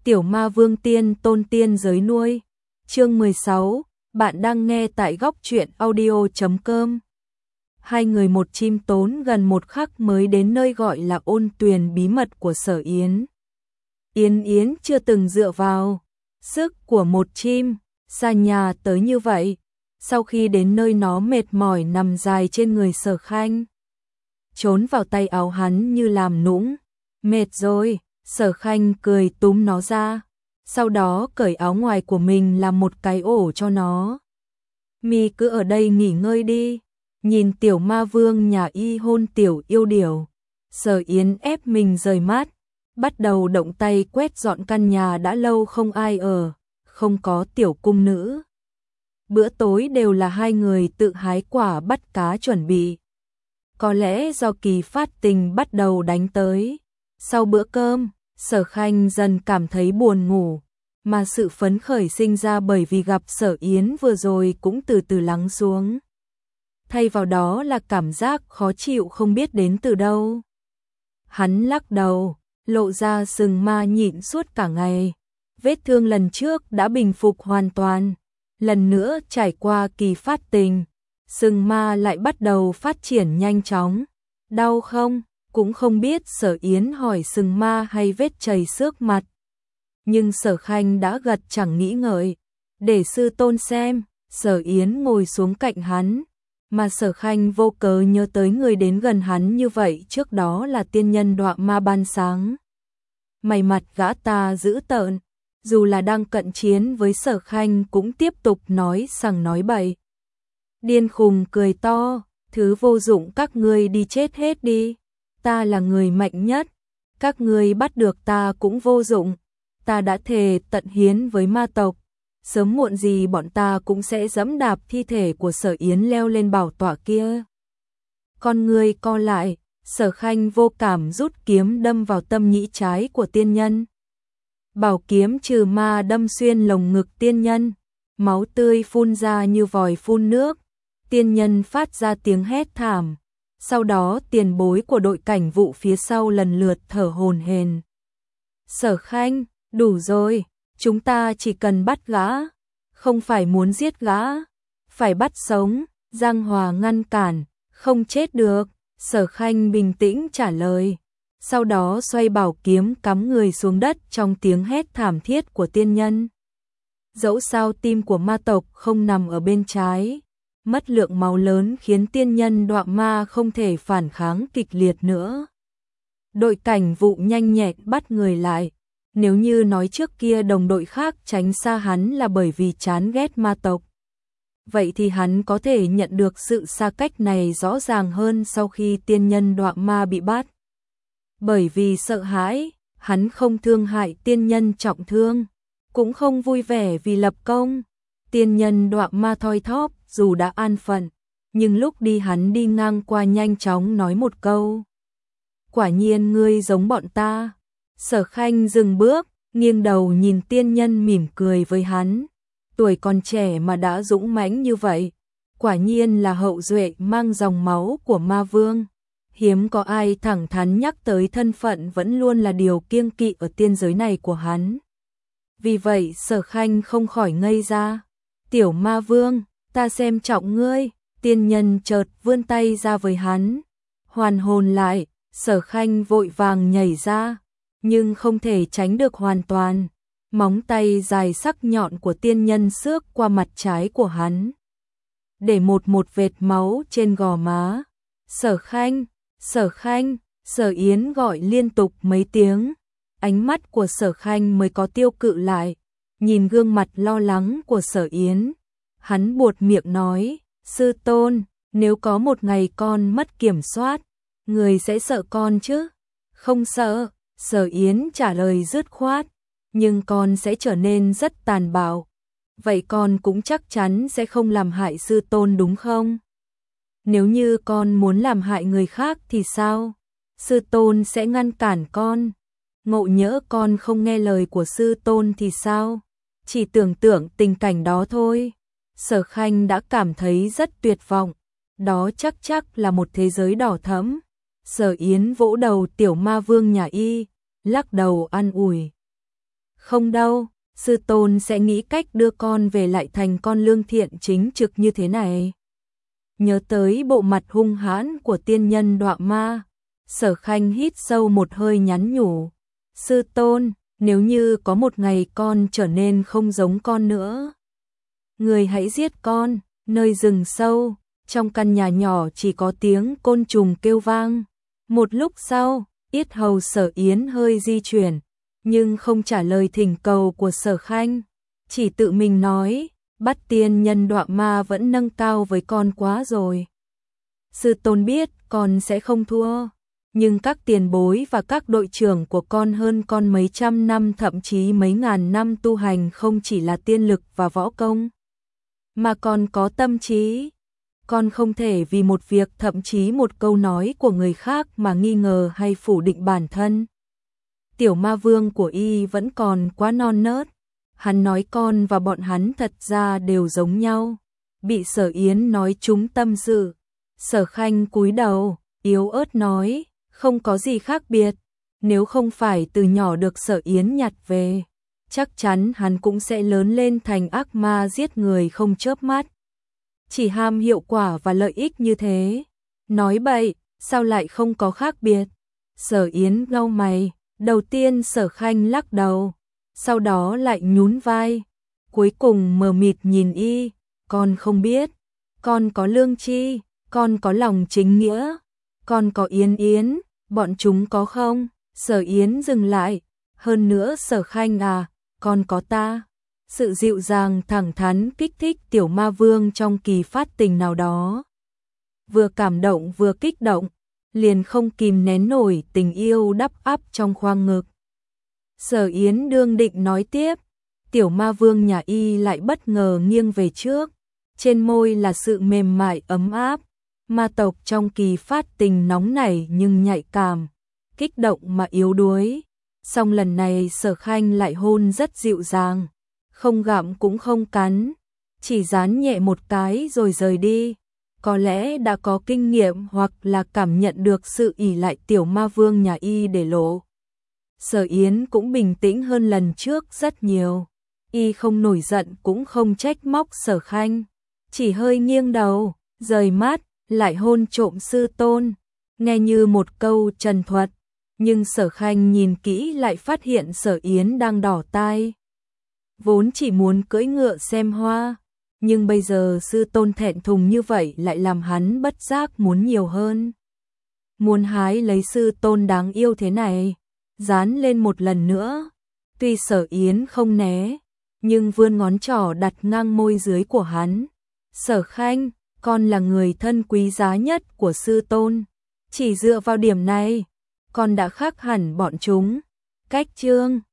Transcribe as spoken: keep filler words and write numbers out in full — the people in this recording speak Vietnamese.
Tiểu ma vương tiên tôn tiên giới nuôi. Chương mười sáu, bạn đang nghe tại góc truyện audio chấm com. Hai người một chim tốn gần một khắc mới đến nơi gọi là ôn tuyền bí mật của Sở Yến. Yến Yến chưa từng dựa vào sức của một chim, xa nhà tới như vậy. Sau khi đến nơi nó mệt mỏi nằm dài trên người Sở Khanh, trốn vào tay áo hắn như làm nũng. Mệt rồi, Sở Khanh cười túm nó ra, sau đó cởi áo ngoài của mình làm một cái ổ cho nó. Mi cứ ở đây nghỉ ngơi đi. Nhìn tiểu ma vương nhà y hôn tiểu yêu điểu, Sở Yến ép mình rời mắt, bắt đầu động tay quét dọn căn nhà đã lâu không ai ở, không có tiểu cung nữ. Bữa tối đều là hai người tự hái quả bắt cá chuẩn bị. Có lẽ do kỳ phát tình bắt đầu đánh tới. Sau bữa cơm, Sở Khanh dần cảm thấy buồn ngủ, mà sự phấn khởi sinh ra bởi vì gặp Sở Yến vừa rồi cũng từ từ lắng xuống. Thay vào đó là cảm giác khó chịu không biết đến từ đâu. Hắn lắc đầu, lộ ra sừng ma nhịn suốt cả ngày. Vết thương lần trước đã bình phục hoàn toàn. Lần nữa trải qua kỳ phát tình, sừng ma lại bắt đầu phát triển nhanh chóng. Đau không? Cũng không biết Sở Yến hỏi sừng ma hay vết chảy xước mặt. Nhưng Sở Khanh đã gật chẳng nghĩ ngợi. Để sư tôn xem. Sở Yến ngồi xuống cạnh hắn, mà Sở Khanh vô cớ nhớ tới người đến gần hắn như vậy trước đó là tiên nhân Đọa Ma ban sáng. Mày mặt gã ta dữ tợn, dù là đang cận chiến với Sở Khanh cũng tiếp tục nói sằng nói bậy. Điên khùng cười to, thứ vô dụng các ngươi đi chết hết đi. Ta là người mạnh nhất, các ngươi bắt được ta cũng vô dụng. Ta đã thề tận hiến với ma tộc, sớm muộn gì bọn ta cũng sẽ giẫm đạp thi thể của Sở Yến leo lên bảo tọa kia. Con người co lại, Sở Khanh vô cảm rút kiếm đâm vào tâm nhĩ trái của tiên nhân. Bảo kiếm trừ ma đâm xuyên lồng ngực tiên nhân, máu tươi phun ra như vòi phun nước. Tiên nhân phát ra tiếng hét thảm. Sau đó tiền bối của đội cảnh vụ phía sau lần lượt thở hổn hển. Sở Khanh, đủ rồi, chúng ta chỉ cần bắt gã, không phải muốn giết gã, phải bắt sống. Giang Hòa ngăn cản, không chết được. Sở Khanh bình tĩnh trả lời, sau đó xoay bảo kiếm cắm người xuống đất trong tiếng hét thảm thiết của tiên nhân. Dẫu sao tim của ma tộc không nằm ở bên trái, mất lượng máu lớn khiến tiên nhân Đọa Ma không thể phản kháng kịch liệt nữa. Đội cảnh vụ nhanh nhẹn bắt người lại. Nếu như nói trước kia đồng đội khác tránh xa hắn là bởi vì chán ghét ma tộc, vậy thì hắn có thể nhận được sự xa cách này rõ ràng hơn sau khi tiên nhân Đọa Ma bị bắt. Bởi vì sợ hãi, hắn không thương hại tiên nhân trọng thương, cũng không vui vẻ vì lập công. Tiên nhân Đọa Ma thoi thóp dù đã an phận, nhưng lúc đi hắn đi ngang qua nhanh chóng nói một câu. Quả nhiên ngươi giống bọn ta. Sở Khanh dừng bước, nghiêng đầu nhìn tiên nhân mỉm cười với hắn. Tuổi còn trẻ mà đã dũng mãnh như vậy, quả nhiên là hậu duệ mang dòng máu của ma vương. Hiếm có ai thẳng thắn nhắc tới thân phận vẫn luôn là điều kiêng kỵ ở tiên giới này của hắn. Vì vậy Sở Khanh không khỏi ngây ra. Tiểu ma vương, ta xem trọng ngươi. Tiên nhân chợt vươn tay ra với hắn. Hoàn hồn lại, Sở Khanh vội vàng nhảy ra, nhưng không thể tránh được hoàn toàn. Móng tay dài sắc nhọn của tiên nhân xước qua mặt trái của hắn, để một một vệt máu trên gò má. Sở Khanh, Sở Khanh, Sở Yến gọi liên tục mấy tiếng. Ánh mắt của Sở Khanh mới có tiêu cự lại. Nhìn gương mặt lo lắng của Sở Yến, hắn buột miệng nói, sư tôn, nếu có một ngày con mất kiểm soát, người sẽ sợ con chứ? Không sợ. Sở Yến trả lời dứt khoát, nhưng con sẽ trở nên rất tàn bạo. Vậy con cũng chắc chắn sẽ không làm hại sư tôn đúng không? Nếu như con muốn làm hại người khác thì sao? Sư tôn sẽ ngăn cản con. Ngộ nhỡ con không nghe lời của sư tôn thì sao? Chỉ tưởng tượng tình cảnh đó thôi. Sở Khanh đã cảm thấy rất tuyệt vọng. Đó chắc chắc là một thế giới đỏ thẫm. Sở Yến vỗ đầu tiểu ma vương nhà y, lắc đầu an ủi. Không đâu, sư tôn sẽ nghĩ cách đưa con về lại thành con lương thiện chính trực như thế này. Nhớ tới bộ mặt hung hãn của tiên nhân Đoạ Ma, Sở Khanh hít sâu một hơi nhắn nhủ. Sư tôn, nếu như có một ngày con trở nên không giống con nữa, người hãy giết con. Nơi rừng sâu, trong căn nhà nhỏ chỉ có tiếng côn trùng kêu vang. Một lúc sau, yết hầu Sở Yến hơi di chuyển, nhưng không trả lời thỉnh cầu của Sở Khanh, chỉ tự mình nói, bắt tiên nhân Đoạ Ma vẫn nâng cao với con quá rồi. Sư tôn biết con sẽ không thua, nhưng các tiền bối và các đội trưởng của con hơn con mấy trăm năm thậm chí mấy ngàn năm tu hành không chỉ là tiên lực và võ công, mà còn có tâm trí. Con không thể vì một việc thậm chí một câu nói của người khác mà nghi ngờ hay phủ định bản thân. Tiểu ma vương của y vẫn còn quá non nớt. Hắn nói con và bọn hắn thật ra đều giống nhau. Bị Sở Yến nói trúng tâm sự. Sở Khanh cúi đầu, yếu ớt nói, không có gì khác biệt. Nếu không phải từ nhỏ được Sở Yến nhặt về, chắc chắn hắn cũng sẽ lớn lên thành ác ma giết người không chớp mắt. Chỉ ham hiệu quả và lợi ích như thế. Nói bậy, sao lại không có khác biệt? Sở Yến lau mày, đầu tiên Sở Khanh lắc đầu, sau đó lại nhún vai, cuối cùng mờ mịt nhìn y, con không biết, con có lương tri, con có lòng chính nghĩa, con có Yến Yến, bọn chúng có không? Sở Yến dừng lại, hơn nữa Sở Khanh à, con có ta. Sự dịu dàng thẳng thắn kích thích tiểu ma vương trong kỳ phát tình nào đó. Vừa cảm động vừa kích động, liền không kìm nén nổi tình yêu đắp ắp trong khoang ngực. Sở Yến đương định nói tiếp, tiểu ma vương nhà y lại bất ngờ nghiêng về trước, trên môi là sự mềm mại ấm áp. Ma tộc trong kỳ phát tình nóng nảy nhưng nhạy cảm, kích động mà yếu đuối. Song lần này Sở Khanh lại hôn rất dịu dàng, không gặm cũng không cắn, chỉ dán nhẹ một cái rồi rời đi. Có lẽ đã có kinh nghiệm hoặc là cảm nhận được sự ỷ lại tiểu ma vương nhà y để lộ. Sở Yến cũng bình tĩnh hơn lần trước rất nhiều. Y không nổi giận cũng không trách móc Sở Khanh, chỉ hơi nghiêng đầu, rời mắt, lại hôn trộm sư tôn. Nghe như một câu trần thuật, nhưng Sở Khanh nhìn kỹ lại phát hiện Sở Yến đang đỏ tai. Vốn chỉ muốn cưỡi ngựa xem hoa, nhưng bây giờ sư tôn thẹn thùng như vậy lại làm hắn bất giác muốn nhiều hơn. Muốn hái lấy sư tôn đáng yêu thế này, dán lên một lần nữa. Tuy Sở Yến không né, nhưng vươn ngón trỏ đặt ngang môi dưới của hắn. Sở Khanh, con là người thân quý giá nhất của sư tôn. Chỉ dựa vào điểm này, con đã khác hẳn bọn chúng. Cách chương